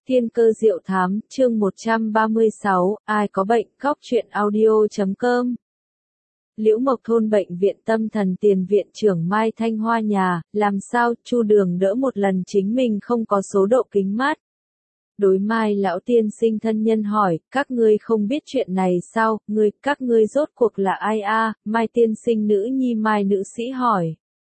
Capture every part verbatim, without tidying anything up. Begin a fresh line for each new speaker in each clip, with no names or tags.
Thiên cơ diệu thám, chương một trăm ba mươi sáu, ai có bệnh, góc truyện audio chấm com. Liễu Mộc Thôn Bệnh viện Tâm Thần Tiền viện trưởng Mai Thanh Hoa nhà, làm sao, Chu Đường đỡ một lần chính mình không có số độ kính mát. Đối Mai lão tiên sinh thân nhân hỏi, các ngươi không biết chuyện này sao, ngươi, các ngươi rốt cuộc là ai a? Mai tiên sinh nữ nhi Mai nữ sĩ hỏi.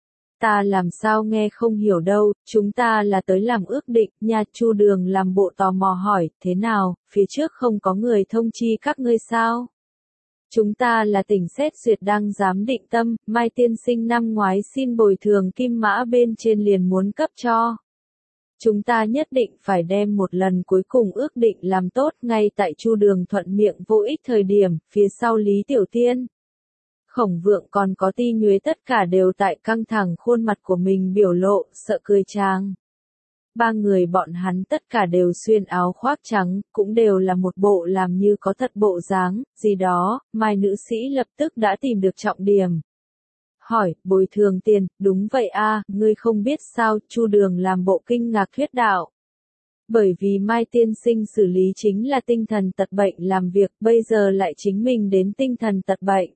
Ta làm sao nghe không hiểu đâu, chúng ta là tới làm ước định, nha. Chu Đường làm bộ tò mò hỏi, thế nào, phía trước không có người thông chi các ngươi sao? Chúng ta là tỉnh xét duyệt đang giám định tâm, Mai tiên sinh năm ngoái xin bồi thường kim mã bên trên liền muốn cấp cho. Chúng ta nhất định phải đem một lần cuối cùng ước định làm tốt, ngay tại Chu Đường thuận miệng vô ích thời điểm, phía sau Lý Tiểu Tiên. Khổng Vượng còn có Ti Nhuế tất cả đều tại căng thẳng khuôn mặt của mình biểu lộ, sợ cười chang. Ba người bọn hắn tất cả đều xuyên áo khoác trắng, cũng đều là một bộ làm như có thật bộ dáng, gì đó, Mai nữ sĩ lập tức đã tìm được trọng điểm. Hỏi, bồi thường tiền, đúng vậy a, ngươi không biết sao, Chu Đường làm bộ kinh ngạc thuyết đạo. Bởi vì Mai tiên sinh xử lý chính là tinh thần tật bệnh làm việc, bây giờ lại chính mình đến tinh thần tật bệnh.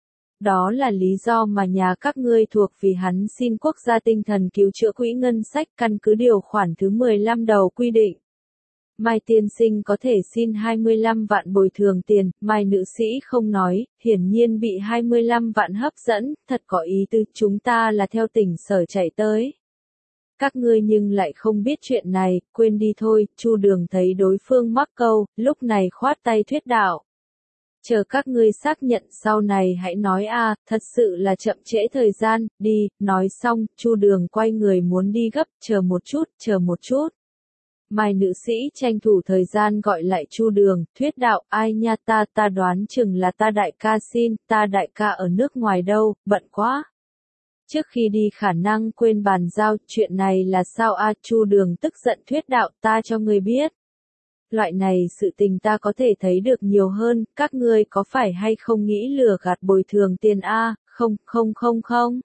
Đó là lý do mà nhà các ngươi thuộc vì hắn xin quốc gia tinh thần cứu chữa quỹ ngân sách căn cứ điều khoản thứ mười lăm đầu quy định. Mai tiên sinh có thể xin hai mươi lăm vạn bồi thường tiền, Mai nữ sĩ không nói, hiển nhiên bị hai mươi lăm vạn hấp dẫn, thật có ý tứ, chúng ta là theo tỉnh sở chạy tới. Các ngươi nhưng lại không biết chuyện này, quên đi thôi, Chu Đường thấy đối phương mắc câu, lúc này khoát tay thuyết đạo. Chờ các ngươi xác nhận sau này hãy nói a, thật sự là chậm trễ thời gian, đi, nói xong, Chu Đường quay người muốn đi gấp, chờ một chút, chờ một chút. Mai nữ sĩ tranh thủ thời gian gọi lại Chu Đường, thuyết đạo, ai nha ta, ta đoán chừng là ta đại ca xin, ta đại ca ở nước ngoài đâu, bận quá. Trước khi đi khả năng quên bàn giao, chuyện này là sao a? Chu Đường tức giận thuyết đạo, ta cho ngươi biết. Loại này sự tình ta có thể thấy được nhiều hơn, các ngươi có phải hay không nghĩ lừa gạt bồi thường tiền a? Không, không không không.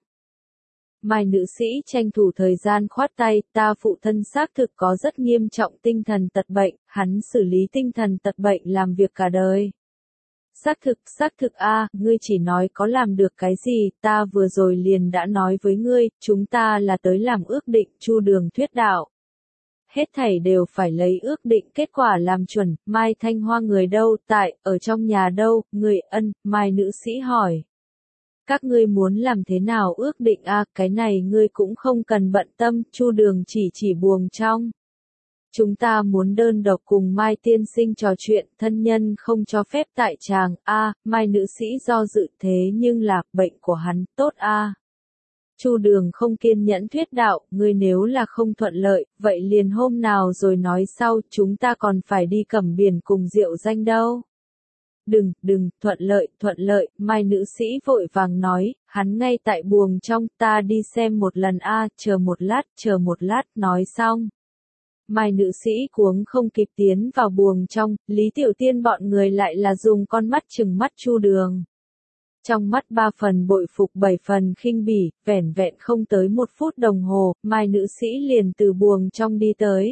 Mai nữ sĩ tranh thủ thời gian khoát tay, ta phụ thân xác thực có rất nghiêm trọng tinh thần tật bệnh, hắn xử lý tinh thần tật bệnh làm việc cả đời. Xác thực, xác thực a, ngươi chỉ nói có làm được cái gì, ta vừa rồi liền đã nói với ngươi, chúng ta là tới làm ước định, Chu Đường thuyết đạo. Hết thảy đều phải lấy ước định kết quả làm chuẩn, Mai Thanh Hoa người đâu, tại, ở trong nhà đâu, người ân, Mai nữ sĩ hỏi. Các ngươi muốn làm thế nào ước định a, cái này ngươi cũng không cần bận tâm, Chu Đường chỉ chỉ buồng trong. Chúng ta muốn đơn độc cùng Mai tiên sinh trò chuyện, thân nhân không cho phép tại tràng, a, Mai nữ sĩ do dự thế nhưng là, bệnh của hắn, tốt a. Chu Đường không kiên nhẫn thuyết đạo, ngươi nếu là không thuận lợi, vậy liền hôm nào rồi nói sau, chúng ta còn phải đi Cẩm Biển cùng Diệu Danh đâu. Đừng, đừng, thuận lợi, thuận lợi, Mai nữ sĩ vội vàng nói, hắn ngay tại buồng trong, ta đi xem một lần a, chờ một lát, chờ một lát, nói xong. Mai nữ sĩ cuống không kịp tiến vào buồng trong, Lý Tiểu Tiên bọn người lại là dùng con mắt chừng mắt Chu Đường. Trong mắt ba phần bội phục bảy phần khinh bỉ, vẻn vẹn không tới một phút đồng hồ, Mai nữ sĩ liền từ buồng trong đi tới.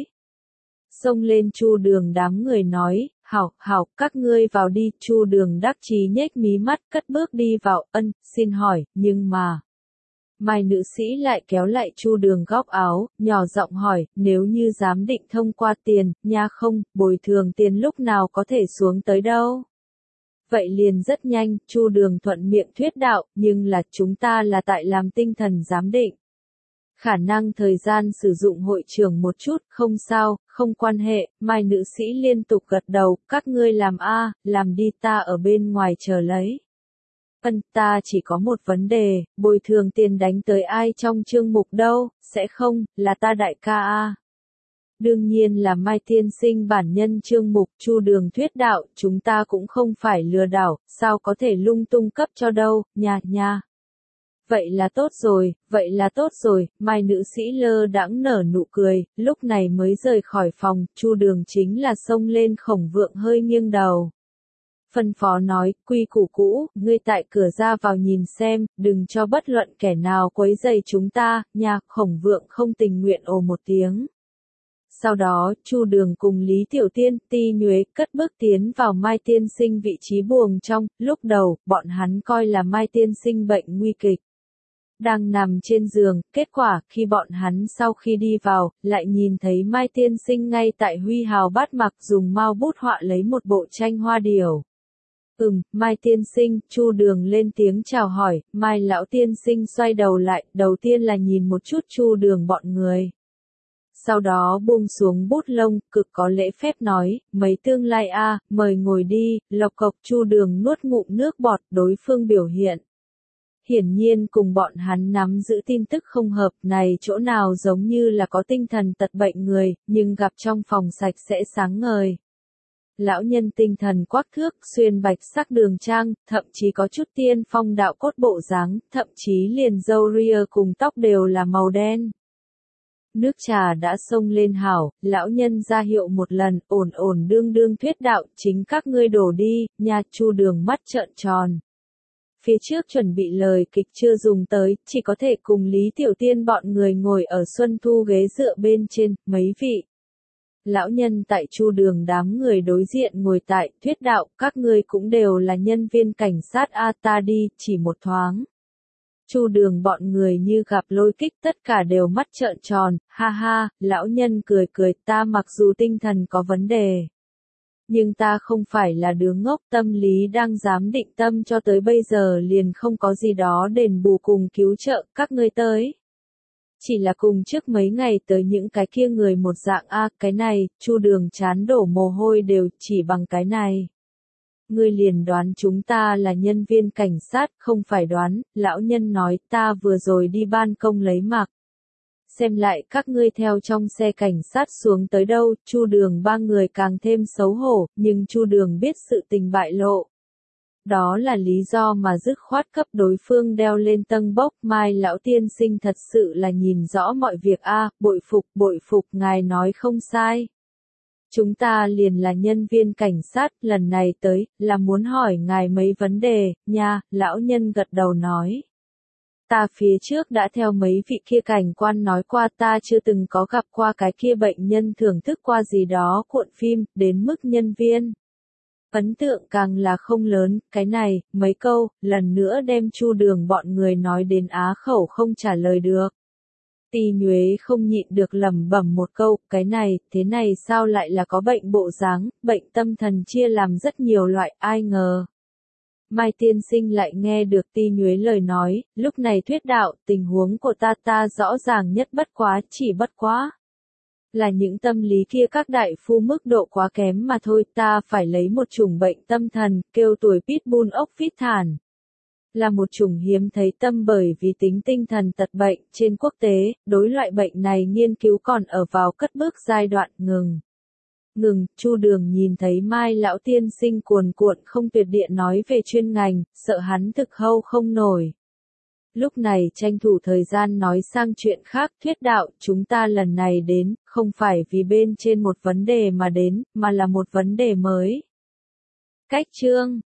Xông lên Chu Đường đám người nói, hảo, hảo, các ngươi vào đi, Chu Đường đắc chí nhếch mí mắt, cất bước đi vào, ân, xin hỏi, nhưng mà. Mai nữ sĩ lại kéo lại Chu Đường góc áo, nhỏ giọng hỏi, nếu như giám định thông qua tiền, nha không, bồi thường tiền lúc nào có thể xuống tới đâu. Vậy liền rất nhanh, Chu Đường thuận miệng thuyết đạo, nhưng là chúng ta là tại làm tinh thần giám định. Khả năng thời gian sử dụng hội trường một chút, không sao, không quan hệ, Mai nữ sĩ liên tục gật đầu, các ngươi làm a, làm đi, ta ở bên ngoài chờ lấy. Ân, ta chỉ có một vấn đề, bồi thường tiền đánh tới ai trong chương mục đâu, sẽ không, là ta đại ca a. Đương nhiên là Mai tiên sinh bản nhân chương mục, Chu Đường thuyết đạo, chúng ta cũng không phải lừa đảo, sao có thể lung tung cấp cho đâu, nha nha. Vậy là tốt rồi, vậy là tốt rồi, Mai nữ sĩ lơ đãng nở nụ cười, lúc này mới rời khỏi phòng, Chu Đường chính là xông lên Khổng Vượng hơi nghiêng đầu. Phân phó nói, quy củ cũ, ngươi tại cửa ra vào nhìn xem, đừng cho bất luận kẻ nào quấy rầy chúng ta, nha. Khổng Vượng không tình nguyện ồ một tiếng. Sau đó, Chu Đường cùng Lý Tiểu Tiên, Ti Nhuế cất bước tiến vào Mai Tiên Sinh vị trí buồng trong, lúc đầu, bọn hắn coi là Mai Tiên Sinh bệnh nguy kịch. Đang nằm trên giường, kết quả, khi bọn hắn sau khi đi vào, lại nhìn thấy Mai Tiên Sinh ngay tại huy hào bát mặc dùng mao bút họa lấy một bộ tranh hoa điểu. Ừm, Mai Tiên Sinh, Chu Đường lên tiếng chào hỏi, Mai Lão Tiên Sinh xoay đầu lại, đầu tiên là nhìn một chút Chu Đường bọn người. Sau đó buông xuống bút lông, cực có lễ phép nói, mấy tương lai a, mời ngồi đi, lộc cộc. Chu Đường nuốt ngụm nước bọt, đối phương biểu hiện. Hiển nhiên cùng bọn hắn nắm giữ tin tức không hợp này chỗ nào giống như là có tinh thần tật bệnh người, nhưng gặp trong phòng sạch sẽ sáng ngời. Lão nhân tinh thần quắc thước, xuyên bạch sắc đường trang, thậm chí có chút tiên phong đạo cốt bộ dáng, thậm chí liền râu ria cùng tóc đều là màu đen. Nước trà đã xông lên hảo, lão nhân ra hiệu một lần, ổn ổn đương đương thuyết đạo, chính các ngươi đổ đi, nha. Chu Đường mắt trợn tròn. Phía trước chuẩn bị lời kịch chưa dùng tới, chỉ có thể cùng Lý Tiểu Tiên bọn người ngồi ở Xuân Thu ghế dựa bên trên, mấy vị. Lão nhân tại Chu Đường đám người đối diện ngồi tại, thuyết đạo, các ngươi cũng đều là nhân viên cảnh sát a, ta đi, chỉ một thoáng. Chu Đường bọn người như gặp lôi kích tất cả đều mắt trợn tròn, ha ha, lão nhân cười cười, ta mặc dù tinh thần có vấn đề. Nhưng ta không phải là đứa ngốc, tâm lý đang giám định tâm cho tới bây giờ liền không có gì đó đền bù cùng cứu trợ, các ngươi tới. Chỉ là cùng trước mấy ngày tới những cái kia người một dạng a, cái này, Chu Đường chán đổ mồ hôi đều chỉ bằng cái này. Ngươi liền đoán chúng ta là nhân viên cảnh sát, không phải đoán, lão nhân nói ta vừa rồi đi ban công lấy mặc. Xem lại các ngươi theo trong xe cảnh sát xuống tới đâu, Chu Đường ba người càng thêm xấu hổ, nhưng Chu Đường biết sự tình bại lộ. Đó là lý do mà dứt khoát cấp đối phương đeo lên tân bốc, Mai Lão Tiên Sinh thật sự là nhìn rõ mọi việc a, bội phục, bội phục, ngài nói không sai. Chúng ta liền là nhân viên cảnh sát, lần này tới, là muốn hỏi ngài mấy vấn đề, nha, lão nhân gật đầu nói. Ta phía trước đã theo mấy vị kia cảnh quan nói qua ta chưa từng có gặp qua cái kia bệnh nhân thưởng thức qua gì đó cuộn phim, đến mức nhân viên. Ấn tượng càng là không lớn, cái này, mấy câu, lần nữa đem Chu Đường bọn người nói đến á khẩu không trả lời được. Ti Nhuế không nhịn được lẩm bẩm một câu, cái này, thế này sao lại là có bệnh bộ dáng, bệnh tâm thần chia làm rất nhiều loại, ai ngờ. Mai Tiên Sinh lại nghe được Ti Nhuế lời nói, lúc này thuyết đạo, tình huống của ta ta rõ ràng nhất bất quá, chỉ bất quá. Là những tâm lý kia các đại phu mức độ quá kém mà thôi, ta phải lấy một chủng bệnh tâm thần, kêu tuổi Pitbull ốc phít thản. Là một chủng hiếm thấy tâm bởi vì tính tinh thần tật bệnh, trên quốc tế, đối loại bệnh này nghiên cứu còn ở vào cất bước giai đoạn ngừng. Ngừng, Chu Đường nhìn thấy Mai Lão Tiên Sinh cuồn cuộn không tuyệt địa nói về chuyên ngành, sợ hắn thực hâu không nổi. Lúc này tranh thủ thời gian nói sang chuyện khác, thuyết đạo, chúng ta lần này đến, không phải vì bên trên một vấn đề mà đến, mà là một vấn đề mới. Cách chương